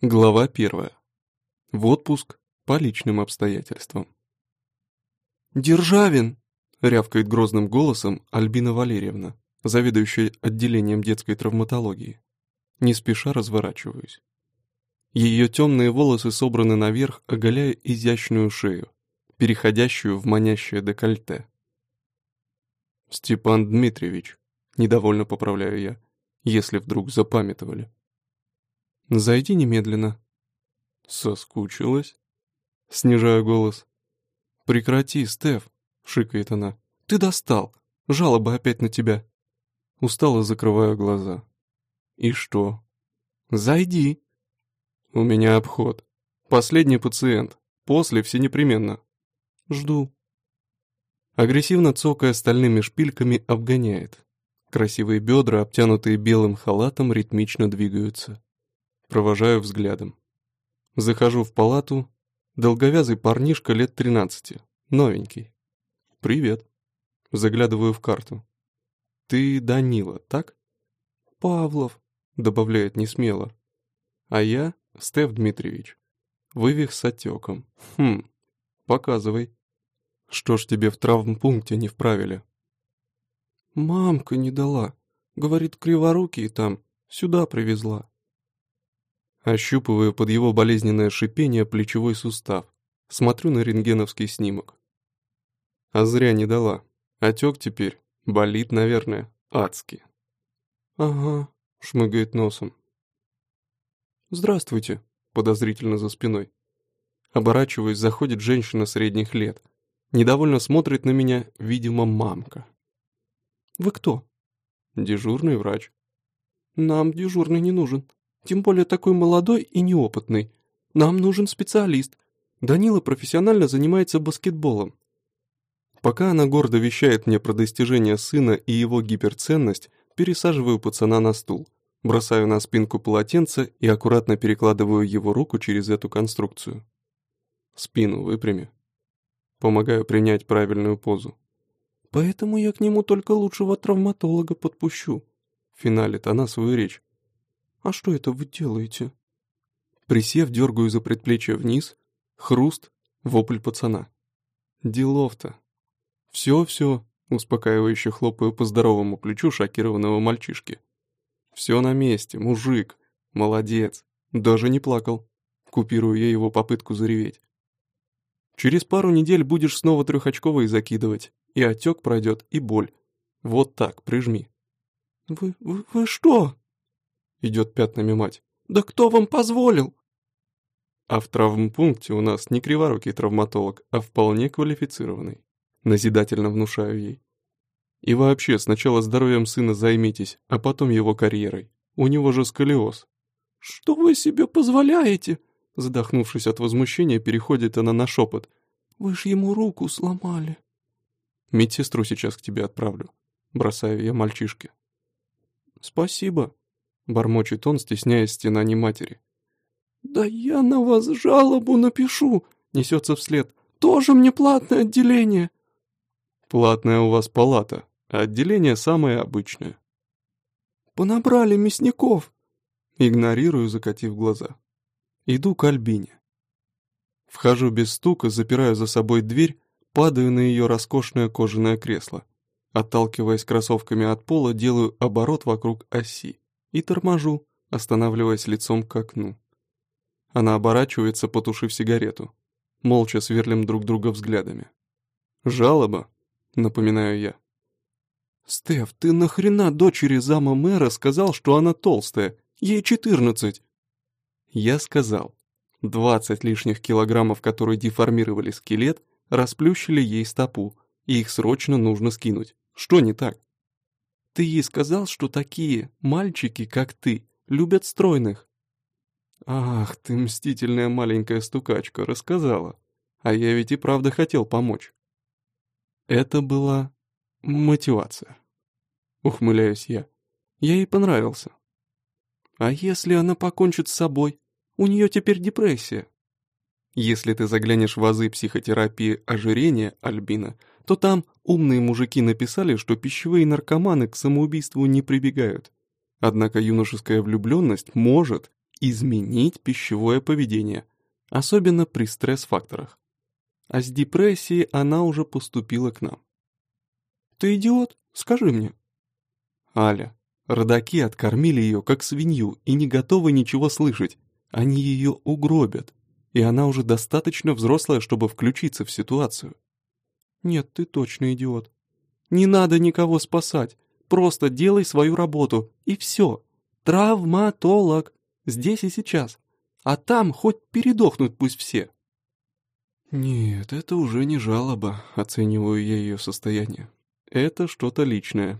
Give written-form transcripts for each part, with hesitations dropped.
Глава 1. В отпуск по личным обстоятельствам. «Державин!» — рявкает грозным голосом Альбина Валерьевна, заведующая отделением детской травматологии. Не спеша разворачиваюсь. Ее темные волосы собраны наверх, оголяя изящную шею, переходящую в манящее декольте. «Степан Дмитриевич», — недовольно поправляю я, если вдруг запамятовали. «Зайди немедленно». «Соскучилась?» Снижаю голос. «Прекрати, Стеф», — шикает она. «Ты достал. Жалоба опять на тебя». Устало закрываю глаза. «И что?» «Зайди». «У меня обход. Последний пациент. После все непременно». «Жду». Агрессивно цокая стальными шпильками, обгоняет. Красивые бедра, обтянутые белым халатом, ритмично двигаются. Провожаю взглядом. Захожу в палату. Долговязый парнишка лет 13, новенький. «Привет». Заглядываю в карту. «Ты Данила, так?» «Павлов», — добавляет несмело. «А я Стеф Дмитриевич. Вывих с отеком. Показывай. Что ж тебе в травмпункте не вправили?» «Мамка не дала. Говорит, криворукий там. Сюда привезла». Ощупываю под его болезненное шипение плечевой сустав. Смотрю на рентгеновский снимок. А зря не дала. Отек теперь. Болит, наверное, адски. «Ага», — шмыгает носом. «Здравствуйте», — подозрительно за спиной. Оборачиваясь, заходит женщина средних лет. Недовольно смотрит на меня, видимо, мамка. «Вы кто?» «Дежурный врач». «Нам дежурный не нужен. Тем более такой молодой и неопытный. Нам нужен специалист. Данила профессионально занимается баскетболом». Пока она гордо вещает мне про достижения сына и его гиперценность, пересаживаю пацана на стул, бросаю на спинку полотенце и аккуратно перекладываю его руку через эту конструкцию. Спину выпрями. Помогаю принять правильную позу. «Поэтому я к нему только лучшего травматолога подпущу», — финалит она свою речь. «А что это вы делаете?» Присев, дергаю за предплечье вниз, хруст, вопль пацана. «Делов-то». «Все», — успокаивающе хлопаю по здоровому плечу шокированного мальчишки. «Все на месте, мужик. Молодец. Даже не плакал». Купирую я его попытку зареветь. «Через пару недель будешь снова трехочковые закидывать, и отек пройдет, и боль. Вот так, прижми». «Вы что?» Идет пятнами мать. «Да кто вам позволил?» А в травмпункте у нас не криворукий травматолог, а вполне квалифицированный. Назидательно внушаю ей. И вообще, сначала здоровьем сына займитесь, а потом его карьерой. У него же сколиоз. «Что вы себе позволяете?» Задохнувшись от возмущения, переходит она на шепот. «Вы ж ему руку сломали». «Медсестру сейчас к тебе отправлю», бросаю я мальчишке. «Спасибо», бормочет он, стесняясь стенаний матери. «Да я на вас жалобу напишу», несется вслед. «Тоже мне платное отделение». «Платная у вас палата, а отделение самое обычное». «Понабрали мясников». Игнорирую, закатив глаза. Иду к Альбине. Вхожу без стука, запираю за собой дверь, падаю на ее роскошное кожаное кресло. Отталкиваясь кроссовками от пола, делаю оборот вокруг оси и торможу, останавливаясь лицом к окну. Она оборачивается, потушив сигарету. Молча сверлим друг друга взглядами. «Жалоба?» — напоминаю я. «Стеф, ты нахрена дочери зама мэра сказал, что она толстая? Ей 14. Я сказал. 20 лишних килограммов, которые деформировали скелет, расплющили ей стопу, и их срочно нужно скинуть. Что не так? Ты ей сказал, что такие мальчики, как ты, любят стройных. Ах, ты мстительная маленькая стукачка, рассказала. А я ведь и правда хотел помочь. Это была мотивация. Ухмыляюсь я. Я ей понравился. А если она покончит с собой? У нее теперь депрессия. Если ты заглянешь в азы психотерапии ожирения, Альбина, то там умные мужики написали, что пищевые наркоманы к самоубийству не прибегают. Однако юношеская влюбленность может изменить пищевое поведение, особенно при стресс-факторах. А с депрессией она уже поступила к нам. Ты идиот? Скажи мне. Аля, родаки откормили ее как свинью и не готовы ничего слышать. Они ее угробят, и она уже достаточно взрослая, чтобы включиться в ситуацию. Нет, ты точно идиот. Не надо никого спасать. Просто делай свою работу, и все. Травматолог. Здесь и сейчас. А там хоть передохнут пусть все. Нет, это уже не жалоба, оцениваю я ее состояние. Это что-то личное.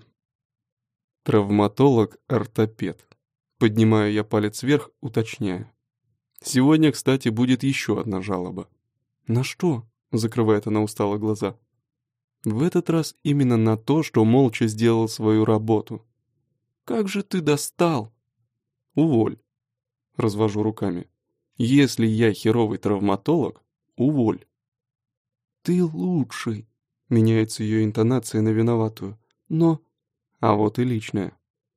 Травматолог-ортопед. Поднимаю я палец вверх, уточняю. Сегодня, кстати, будет еще одна жалоба. На что? Закрывает она устало глаза. В этот раз именно на то, что молча сделал свою работу. Как же ты достал? Уволь. Развожу руками. Если я херовый травматолог, уволь. Ты лучший. Меняется ее интонация на виноватую. Но... А вот и личное.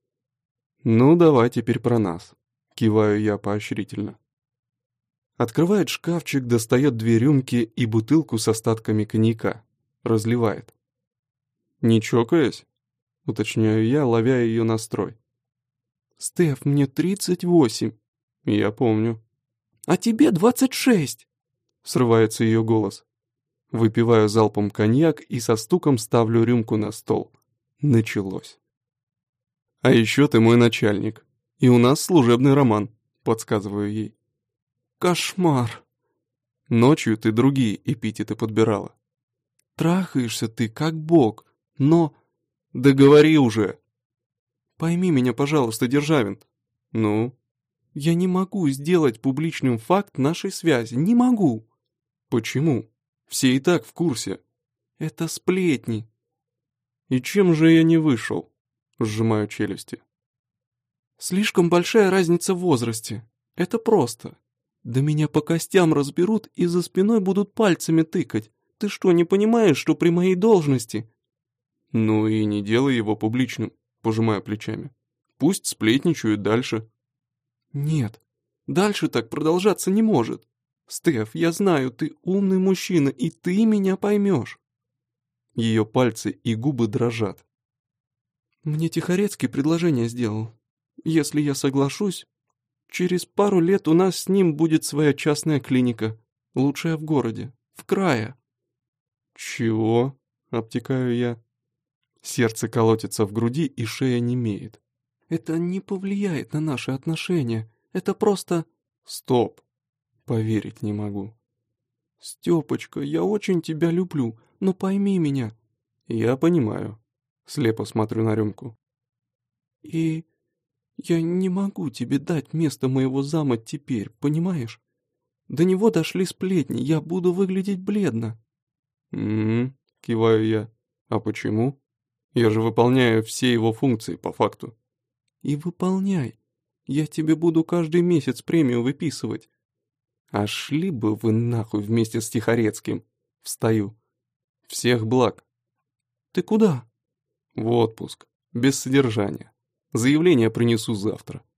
Ну, давай теперь про нас. Киваю я поощрительно. Открывает шкафчик, достает 2 рюмки и бутылку с остатками коньяка. Разливает. «Не чокаясь?» — уточняю я, ловя ее настрой. «Стеф, мне 38». «Я помню». «А тебе 26!» — срывается ее голос. Выпиваю залпом коньяк и со стуком ставлю рюмку на стол. Началось. «А еще ты мой начальник. И у нас служебный роман», — подсказываю ей. «Кошмар!» «Ночью ты другие эпитеты подбирала». «Трахаешься ты, как бог, но...» «Да говори уже!» «Пойми меня, пожалуйста, Державин». «Ну?» «Я не могу сделать публичным факт нашей связи, не могу». «Почему? Все и так в курсе». «Это сплетни». «И чем же я не вышел?» Сжимаю челюсти. «Слишком большая разница в возрасте. Это просто. Да меня по костям разберут и за спиной будут пальцами тыкать. Ты что, не понимаешь, что при моей должности...» «Ну и не делай его публичным», пожимаю плечами. «Пусть сплетничают дальше». «Нет, дальше так продолжаться не может. Стеф, я знаю, ты умный мужчина, и ты меня поймешь». Ее пальцы и губы дрожат. «Мне Тихорецкий предложение сделал. Если я соглашусь, через пару лет у нас с ним будет своя частная клиника, лучшая в городе, в крае». «Чего?» — обтекаю я. Сердце колотится в груди, и шея немеет. «Это не повлияет на наши отношения. Это просто...» «Стоп! Поверить не могу». «Степочка, я очень тебя люблю, но пойми меня». «Я понимаю». Слепо смотрю на рюмку. «И я не могу тебе дать место моего зама теперь, понимаешь? До него дошли сплетни, я буду выглядеть бледно». Киваю я. «А почему? Я же выполняю все его функции по факту». «И выполняй. Я тебе буду каждый месяц премию выписывать». «А шли бы вы нахуй вместе с Тихорецким». Встаю. «Всех благ». «Ты куда?» «В отпуск. Без содержания. Заявление принесу завтра».